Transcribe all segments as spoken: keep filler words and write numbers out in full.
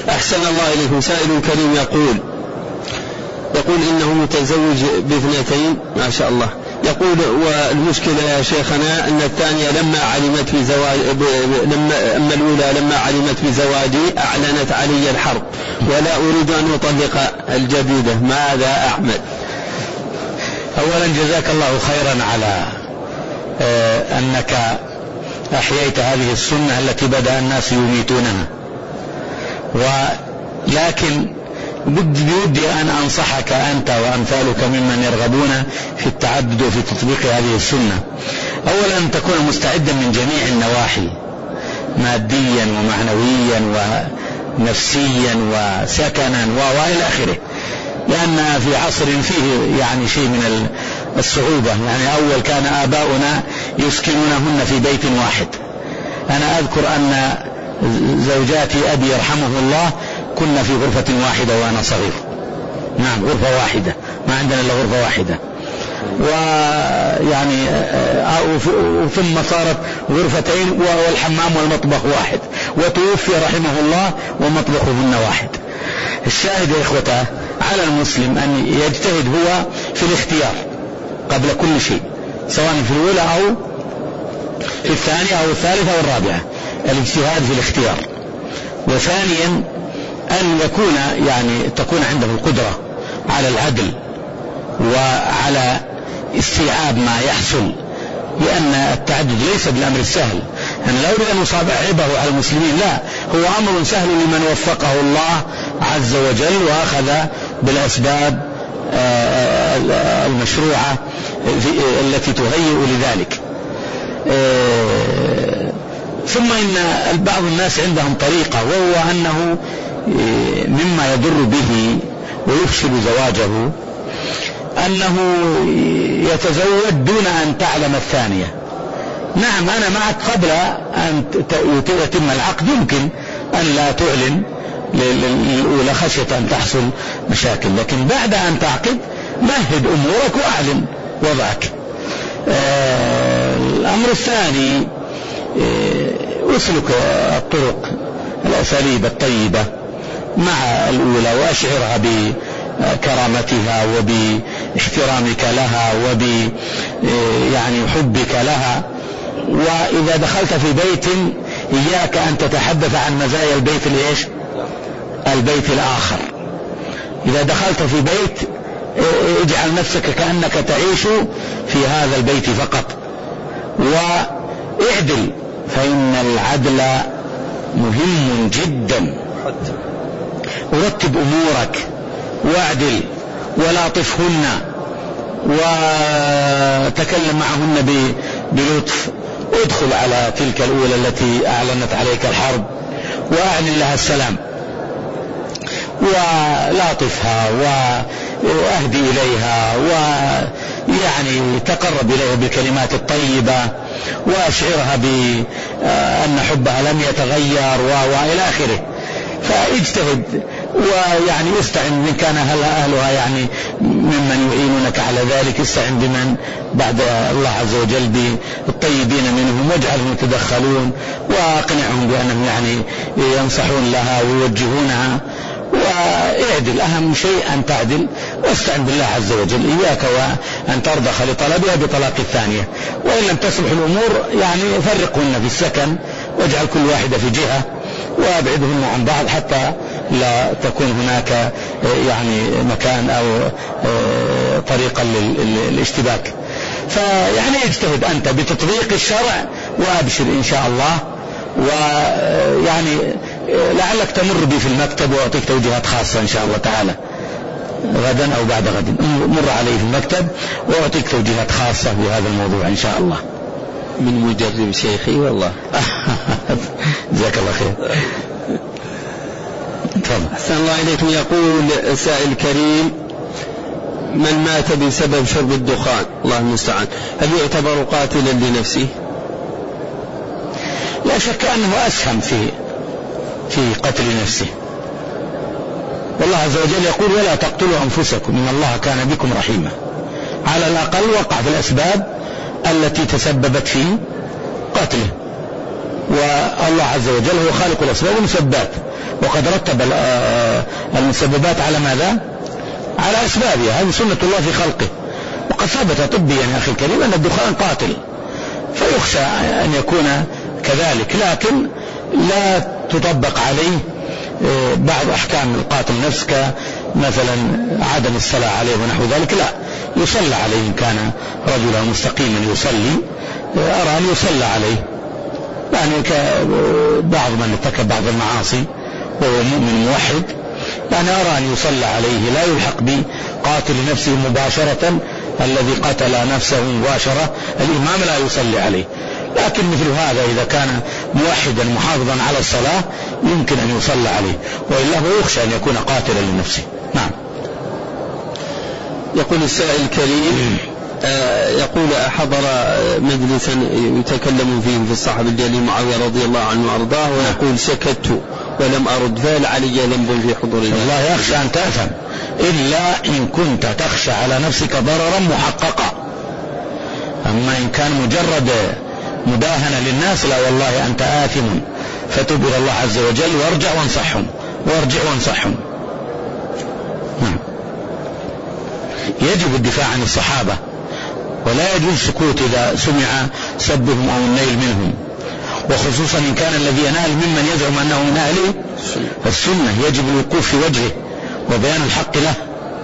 أحسن الله إليكم. سائل كريم يقول يقول إنه متزوج باثنتين ما شاء الله. يقول والمشكلة يا شيخنا أن الثانية لما علمت بزواج لما أما الأولى لما علمت بزواجي أعلنت علي الحرب ولا أريد أن أطلق الجديدة، ماذا أعمل؟ أولا جزاك الله خيرا على أنك أحييت هذه السنة التي بدأ الناس يميتونها، ولكن بودي أن أنصحك أنت وأمثالك ممن يرغبون في التعدد وفي تطبيق هذه السنة. أولا أن تكون مستعدا من جميع النواحي، ماديا ومعنويا ونفسيا وسكنا وإلى آخره، لأن في عصر فيه يعني شيء من الصعوبة. يعني أول كان آباؤنا يسكنونهن في بيت واحد. أنا أذكر أن زوجاتي أبي يرحمه الله كنا في غرفة واحدة وأنا صغير، نعم غرفة واحدة، ما عندنا إلا غرفة واحدة، ويعني ثم صارت غرفتين والحمام والمطبخ واحد، وتوفي رحمه الله ومطبخهن واحد. الشاهد يا إخوته على المسلم أن يجتهد هو في الاختيار قبل كل شيء، سواء في الأولى أو في الثانية أو الثالثة أو الرابعة، الاجتهاد في الاختيار. وثانيا أن يكون يعني تكون عنده القدرة على العدل وعلى استيعاب ما يحصل، لأن التعدد ليس بالأمر السهل. أنا لا أريد أن أصعبه على المسلمين، لا، هو أمر سهل لمن وفقه الله عز وجل وأخذ بالأسباب المشروعة التي تهيئ لذلك. ثم إن بعض الناس عندهم طريقة، وهو أنه مما يضر به ويفشل زواجه أنه يتزوج دون أن تعلم الثانية. نعم أنا معك، قبل أن يتم العقد يمكن أن لا تعلن للأولى خشية أن تحصل مشاكل، لكن بعد أن تعقد مهد أمورك وأعلن وضعك. الأمر الثاني أسلك الطرق الأساليب الطيبة مع الأولى وأشعرها بكرامتها وباحترامك لها وب يعني حبك لها. وإذا دخلت في بيت إياك أن تتحدث عن مزايا البيت الإيش البيت الآخر. إذا دخلت في بيت اجعل نفسك كأنك تعيش في هذا البيت فقط، واعدل، فإن العدل مهم جدا. ورتب أمورك واعدل ولاطفهن وتكلم معهن بلطف. ادخل على تلك الأولى التي أعلنت عليك الحرب وأعلن لها السلام، ولاطفها وأهدي إليها ويعني تقرب إليها بالكلمات الطيبة، وأشعرها بأن حبها لم يتغير وإلى آخره. فاجتهد ويعني استعن من كان أهلها يعني ممن يعينونك على ذلك، استعن بمن بعد الله عز وجل بالطيبين منهم، واجعلهم يتدخلون وأقنعهم بأنهم يعني ينصحون لها ويوجهونها. واعدل، أهم شيء أن تعدل، واستعن بالله عز وجل. إياك وأن ترضخ لطلبها بطلاق الثانية، وإن لم تصلح الأمور يعني فرقهن في السكن، واجعل كل واحدة في جهة وابعدهن عن بعض حتى لا تكون هناك يعني مكان أو طريقا للاشتباك. فيعني اجتهد أنت بتطبيق الشرع وأبشر إن شاء الله. ويعني لعلك تمر بي في المكتب وأعطيك توجيهات خاصة إن شاء الله تعالى غدا أو بعد غد، مر علي في المكتب وأعطيك توجيهات خاصة بهذا الموضوع إن شاء الله. من مجرب شيخي والله. جزاك الله خير. أحسن الله إليكم. يقول سائل كريم: من مات بسبب شرب الدخان الله المستعان هل يعتبر قاتلا لنفسه؟ لا شك أنه أسهم في في قتل نفسه، والله عز وجل يقول: ولا تقتلوا أنفسكم إن الله كان بكم رحيما. على الأقل وقع في الأسباب التي تسببت في قتله. والله عز وجل هو خالق الأسباب والمسببات، وقد رتب المسببات على ماذا؟ على أسبابها. هذه سنة الله في خلقه. وقد ثبت طبيا يا أخي الكريم أن الدخان قاتل، فيخشى أن يكون كذلك، لكن لا تطبق عليه بعض أحكام القاتل نفس كمثلا عدم الصلاة عليه ونحو ذلك، لا، يصلى عليه إن كان رجلا مستقيما يصلي، أرى أن يصلى عليه، يعني كبعض من ارتكب بعض المعاصي وهو مؤمن موحد، يعني أرى أن يصلى عليه، لا يلحق بقاتل نفسه مباشرة، الذي قتل نفسه مباشرة الإمام لا يصلي عليه، لكن مثل هذا إذا كان موحدا محافظا على الصلاة يمكن أن يصلى عليه، وإلا هو يخشى أن يكون قاتلا لنفسه. نعم. يقول السائل الكريم آه يقول أحضر مجلسا يتكلم فيه في الصحابي الجليل معاوية رضي الله عنه وأرضاه، ويقول سكت ولم أرد، فهل علي ذنب في حضور الله؟ الله يخشى أن تأثم، إلا إن كنت تخشى على نفسك ضررا محققا. أما إن كان مجرد مداهنة للناس لا، والله أنت آثم، فتوب إلى الله عز وجل وارجع وانصحهم وارجع وانصحهم. نعم. يجب الدفاع عن الصحابة، ولا يجوز السكوت إذا سمع سبهم أو النيل منهم، وخصوصا إن كان الذي ينال ممن يزعم أنه من أهله السنة، يجب الوقوف في وجهه وبيان الحق له.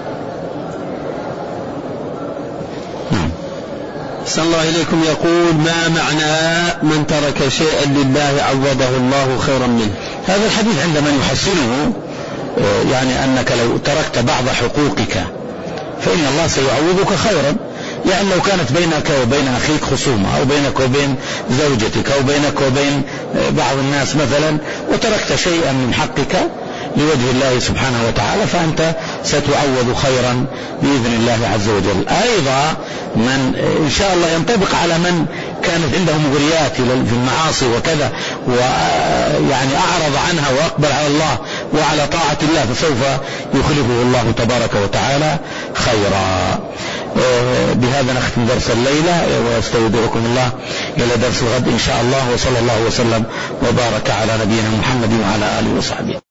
نعم. أحسن الله إليكم. يقول ما معنى من ترك شيئا لله عوضه الله خيرا منه؟ هذا الحديث عند من يحسنه يعني أنك لو تركت بعض حقوقك فإن الله سيعوضك خيرا، يعني لو كانت بينك وبين أخيك خصومة، أو بينك وبين زوجتك، أو بينك وبين بعض الناس مثلا، وتركت شيئا من حقك لوجه الله سبحانه وتعالى، فأنت ستعوض خيرا بإذن الله عز وجل. أيضا من إن شاء الله ينطبق على من كانت عنده مغريات في المعاصي وكذا، ويعني أعرض عنها وأقبل على الله وعلى طاعة الله، فسوف يخلفه الله تبارك وتعالى خيرا. بهذا نختم درس الليلة، واستودعكم الله إلى درس الغد إن شاء الله، وصلى الله وسلم وبارك على نبينا محمد وعلى آله وصحبه.